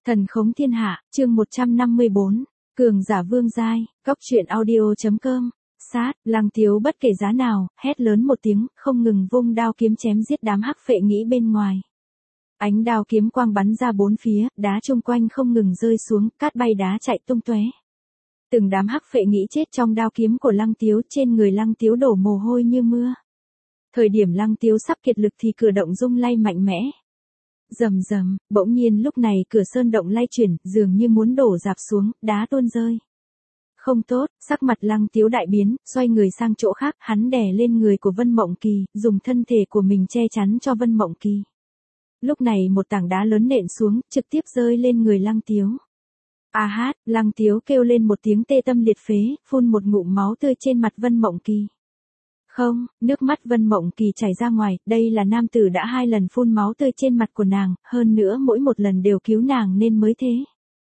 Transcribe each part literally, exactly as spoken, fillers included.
Thần khống thiên hạ, chương một trăm năm mươi bốn, cường giả vương giai, góc truyện audio.com, sát, Lăng Tiếu bất kể giá nào, hét lớn một tiếng, không ngừng vung đao kiếm chém giết đám hắc phệ nghĩ bên ngoài. Ánh đao kiếm quang bắn ra bốn phía, đá chung quanh không ngừng rơi xuống, cát bay đá chạy tung tóe. Từng đám hắc phệ nghĩ chết trong đao kiếm của Lăng Tiếu, trên người Lăng Tiếu đổ mồ hôi như mưa. Thời điểm Lăng Tiếu sắp kiệt lực thì cửa động rung lay mạnh mẽ. Rầm rầm, bỗng nhiên lúc này cửa sơn động lay chuyển, dường như muốn đổ rạp xuống, đá tuôn rơi. Không tốt, sắc mặt Lăng Tiếu đại biến, xoay người sang chỗ khác, hắn đè lên người của Vân Mộng Kỳ, dùng thân thể của mình che chắn cho Vân Mộng Kỳ. Lúc này một tảng đá lớn nện xuống, trực tiếp rơi lên người Lăng Tiếu. A hát, Lăng Tiếu kêu lên một tiếng tê tâm liệt phế, phun một ngụm máu tươi trên mặt Vân Mộng Kỳ. Không, nước mắt Vân Mộng Kỳ chảy ra ngoài, đây là nam tử đã hai lần phun máu tươi trên mặt của nàng, hơn nữa mỗi một lần đều cứu nàng nên mới thế.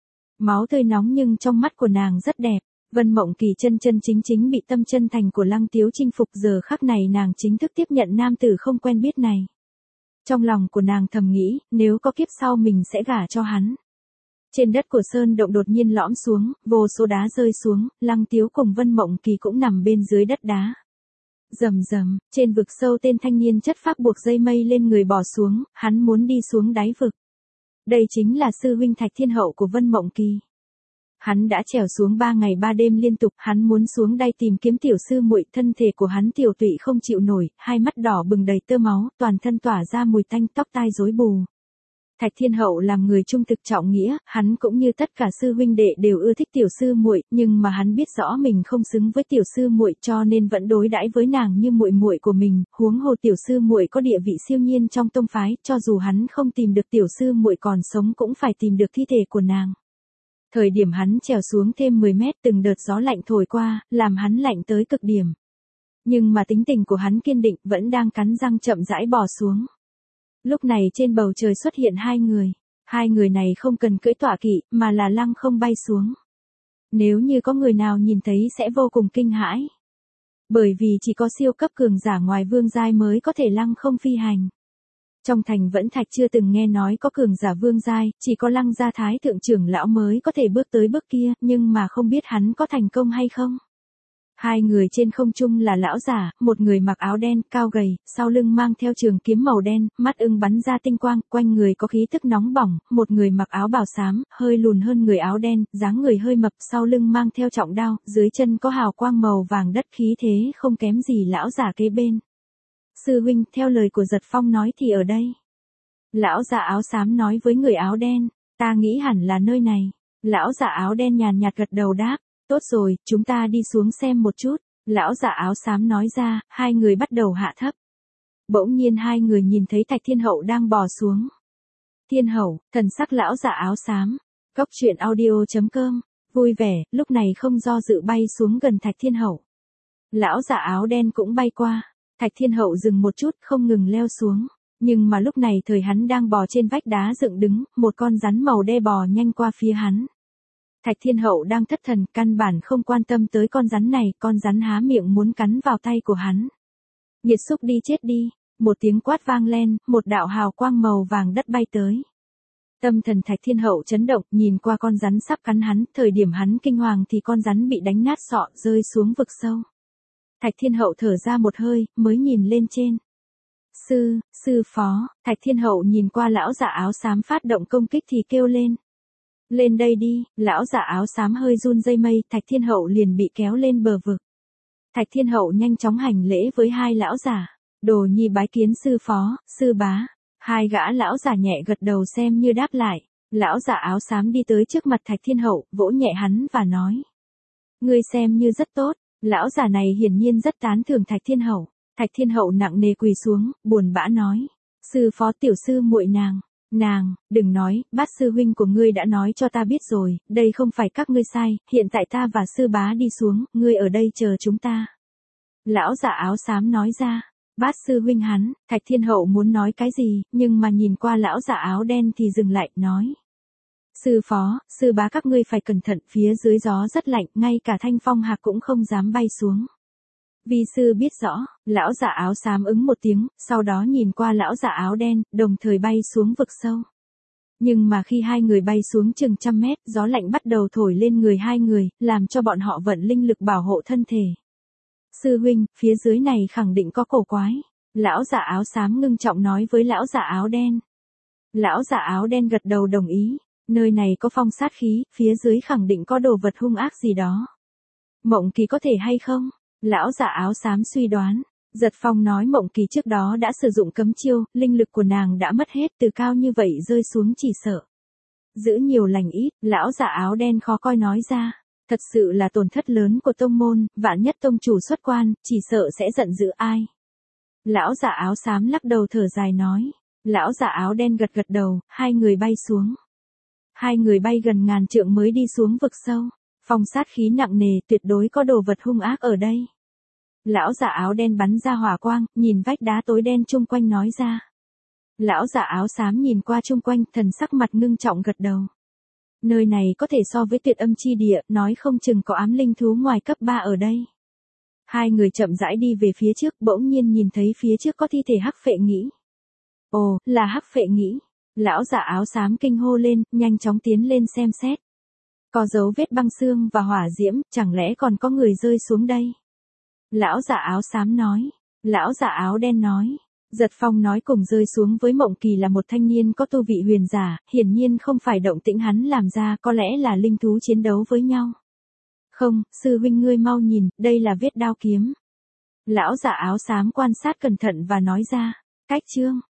Máu tươi nóng nhưng trong mắt của nàng rất đẹp. Vân Mộng Kỳ chân chân chính chính bị tâm chân thành của Lăng Tiếu chinh phục, giờ khắc này nàng chính thức tiếp nhận nam tử không quen biết này. Trong lòng của nàng thầm nghĩ, nếu có kiếp sau mình sẽ gả cho hắn. Trên đất của sơn động đột nhiên lõm xuống, vô số đá rơi xuống, Lăng Tiếu cùng Vân Mộng Kỳ cũng nằm bên dưới đất đá. Rầm rầm, trên vực sâu tên thanh niên chất phác buộc dây mây lên người bỏ xuống, hắn muốn đi xuống đáy vực. Đây chính là sư huynh Thạch Thiên Hậu của Vân Mộng Kỳ. Hắn đã trèo xuống ba ngày ba đêm liên tục, hắn muốn xuống đây tìm kiếm tiểu sư muội, thân thể của hắn tiểu tụy không chịu nổi, hai mắt đỏ bừng đầy tơ máu, toàn thân tỏa ra mùi tanh, tóc tai rối bù. Thạch Thiên Hậu làm người trung thực trọng nghĩa, hắn cũng như tất cả sư huynh đệ đều ưa thích tiểu sư muội, nhưng mà hắn biết rõ mình không xứng với tiểu sư muội, cho nên vẫn đối đãi với nàng như muội muội của mình, huống hồ tiểu sư muội có địa vị siêu nhiên trong tông phái, cho dù hắn không tìm được tiểu sư muội còn sống cũng phải tìm được thi thể của nàng. Thời điểm hắn trèo xuống thêm mười mét, từng đợt gió lạnh thổi qua, làm hắn lạnh tới cực điểm. Nhưng mà tính tình của hắn kiên định, vẫn đang cắn răng chậm rãi bò xuống. Lúc này trên bầu trời xuất hiện hai người. Hai người này không cần cưỡi tọa kỵ, mà là lăng không bay xuống. Nếu như có người nào nhìn thấy sẽ vô cùng kinh hãi. Bởi vì chỉ có siêu cấp cường giả ngoài vương giai mới có thể lăng không phi hành. Trong thành Vẫn Thạch chưa từng nghe nói có cường giả vương giai, chỉ có Lăng gia thái thượng trưởng lão mới có thể bước tới bước kia, nhưng mà không biết hắn có thành công hay không. Hai người trên không trung là lão giả, một người mặc áo đen, cao gầy, sau lưng mang theo trường kiếm màu đen, mắt ưng bắn ra tinh quang, quanh người có khí tức nóng bỏng, một người mặc áo bào xám, hơi lùn hơn người áo đen, dáng người hơi mập, sau lưng mang theo trọng đao, dưới chân có hào quang màu vàng đất, khí thế không kém gì lão giả kế bên. Sư huynh, theo lời của Giật Phong nói thì ở đây. Lão giả áo xám nói với người áo đen, ta nghĩ hẳn là nơi này. Lão giả áo đen nhàn nhạt gật đầu đáp, tốt rồi, chúng ta đi xuống xem một chút. Lão giả áo xám nói ra, hai người bắt đầu hạ thấp. Bỗng nhiên hai người nhìn thấy Thạch Thiên Hậu đang bò xuống. Thiên Hậu, thần sắc lão giả áo xám. Góc truyện audio.com, vui vẻ, lúc này không do dự bay xuống gần Thạch Thiên Hậu. Lão giả áo đen cũng bay qua. Thạch Thiên Hậu dừng một chút, không ngừng leo xuống. Nhưng mà lúc này thời hắn đang bò trên vách đá dựng đứng, một con rắn màu đen bò nhanh qua phía hắn. Thạch Thiên Hậu đang thất thần, căn bản không quan tâm tới con rắn này, con rắn há miệng muốn cắn vào tay của hắn. Nghiệt xúc đi chết đi, một tiếng quát vang lên, một đạo hào quang màu vàng đất bay tới. Tâm thần Thạch Thiên Hậu chấn động, nhìn qua con rắn sắp cắn hắn, thời điểm hắn kinh hoàng thì con rắn bị đánh nát sọ, rơi xuống vực sâu. Thạch Thiên Hậu thở ra một hơi, mới nhìn lên trên. Sư, sư phó, Thạch Thiên Hậu nhìn qua lão giả áo xám phát động công kích thì kêu lên. Lên đây đi, lão giả áo xám hơi run dây mây, Thạch Thiên Hậu liền bị kéo lên bờ vực. Thạch Thiên Hậu nhanh chóng hành lễ với hai lão giả. Đồ nhi bái kiến sư phó, sư bá. Hai gã lão giả nhẹ gật đầu xem như đáp lại. Lão giả áo xám đi tới trước mặt Thạch Thiên Hậu, vỗ nhẹ hắn và nói. Ngươi xem như rất tốt. Lão giả này hiển nhiên rất tán thưởng Thạch Thiên Hậu. Thạch Thiên Hậu nặng nề quỳ xuống, buồn bã nói. Sư phó tiểu sư muội nàng. Nàng, đừng nói, bát sư huynh của ngươi đã nói cho ta biết rồi, đây không phải các ngươi sai, hiện tại ta và sư bá đi xuống, ngươi ở đây chờ chúng ta. Lão giả áo xám nói ra. Bát sư huynh hắn, Thạch Thiên Hậu muốn nói cái gì, nhưng mà nhìn qua lão giả áo đen thì dừng lại, nói. Sư phó, sư bá các ngươi phải cẩn thận, phía dưới gió rất lạnh, ngay cả Thanh Phong Hạc cũng không dám bay xuống. Vi sư biết rõ, lão giả áo xám ứng một tiếng, sau đó nhìn qua lão giả áo đen, đồng thời bay xuống vực sâu. Nhưng mà khi hai người bay xuống chừng trăm mét, gió lạnh bắt đầu thổi lên người hai người, làm cho bọn họ vận linh lực bảo hộ thân thể. Sư huynh, phía dưới này khẳng định có cổ quái. Lão giả áo xám ngưng trọng nói với lão giả áo đen. Lão giả áo đen gật đầu đồng ý. Nơi này có phong sát khí, phía dưới khẳng định có đồ vật hung ác gì đó. Mộng Kỳ có thể hay không? Lão giả áo xám suy đoán. Giật Phong nói Mộng Kỳ trước đó đã sử dụng cấm chiêu, linh lực của nàng đã mất hết, từ cao như vậy rơi xuống chỉ sợ. Giữ nhiều lành ít, lão giả áo đen khó coi nói ra. Thật sự là tổn thất lớn của tông môn, vạn nhất tông chủ xuất quan, chỉ sợ sẽ giận dữ ai. Lão giả áo xám lắc đầu thở dài nói. Lão giả áo đen gật gật đầu, hai người bay xuống. Hai người bay gần ngàn trượng mới đi xuống vực sâu. Phong sát khí nặng nề, tuyệt đối có đồ vật hung ác ở đây. Lão giả áo đen bắn ra hỏa quang, nhìn vách đá tối đen chung quanh nói ra. Lão giả áo xám nhìn qua chung quanh, thần sắc mặt ngưng trọng gật đầu. Nơi này có thể so với tuyệt âm chi địa, nói không chừng có ám linh thú ngoài cấp ba ở đây. Hai người chậm rãi đi về phía trước, bỗng nhiên nhìn thấy phía trước có thi thể hắc phệ nghĩ. Ồ, là hắc phệ nghĩ. Lão giả áo xám kinh hô lên, nhanh chóng tiến lên xem xét. Có dấu vết băng xương và hỏa diễm, chẳng lẽ còn có người rơi xuống đây? Lão giả áo xám nói. Lão giả áo đen nói. Giật Phong nói cùng rơi xuống với Mộng Kỳ là một thanh niên có tu vị huyền giả, hiển nhiên không phải động tĩnh hắn làm ra, có lẽ là linh thú chiến đấu với nhau. Không, sư huynh ngươi mau nhìn, đây là vết đao kiếm. Lão giả áo xám quan sát cẩn thận và nói ra. Cách chương.